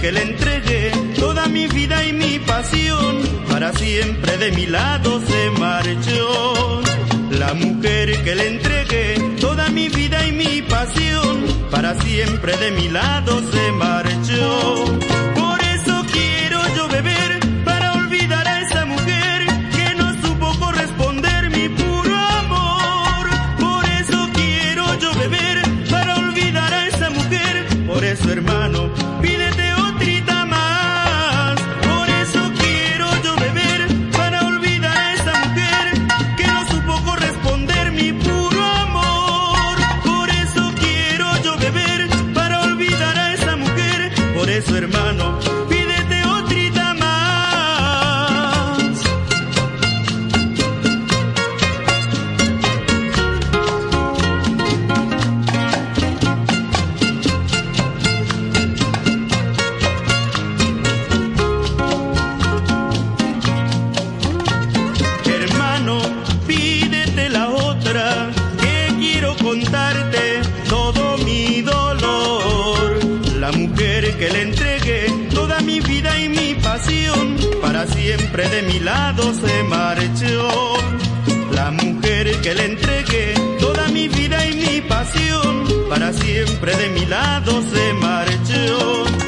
que le entregué toda mi vida y mi pasión, para siempre de mi lado se marchó. La mujer que le entregué toda mi vida y mi pasión, para siempre de mi lado se marchó. Por eso quiero yo beber para olvidar a esa mujer que no supo corresponder mi puro amor. Por eso quiero yo beber para olvidar a esa mujer. Por eso, hermano, pídete otrita más. Por eso quiero yo beber para olvidar a esa mujer que no supo corresponder mi puro amor. Por eso quiero yo beber para olvidar a esa mujer. Por eso, hermano, pídete otrita más. Hermano, pídete la otra, que quiero contarte todo mi dolor. La mujer que le entregué toda mi vida y mi pasión, para siempre de mi lado se marchó. La mujer que le entregué toda mi vida y mi pasión, para siempre de mi lado se marchó.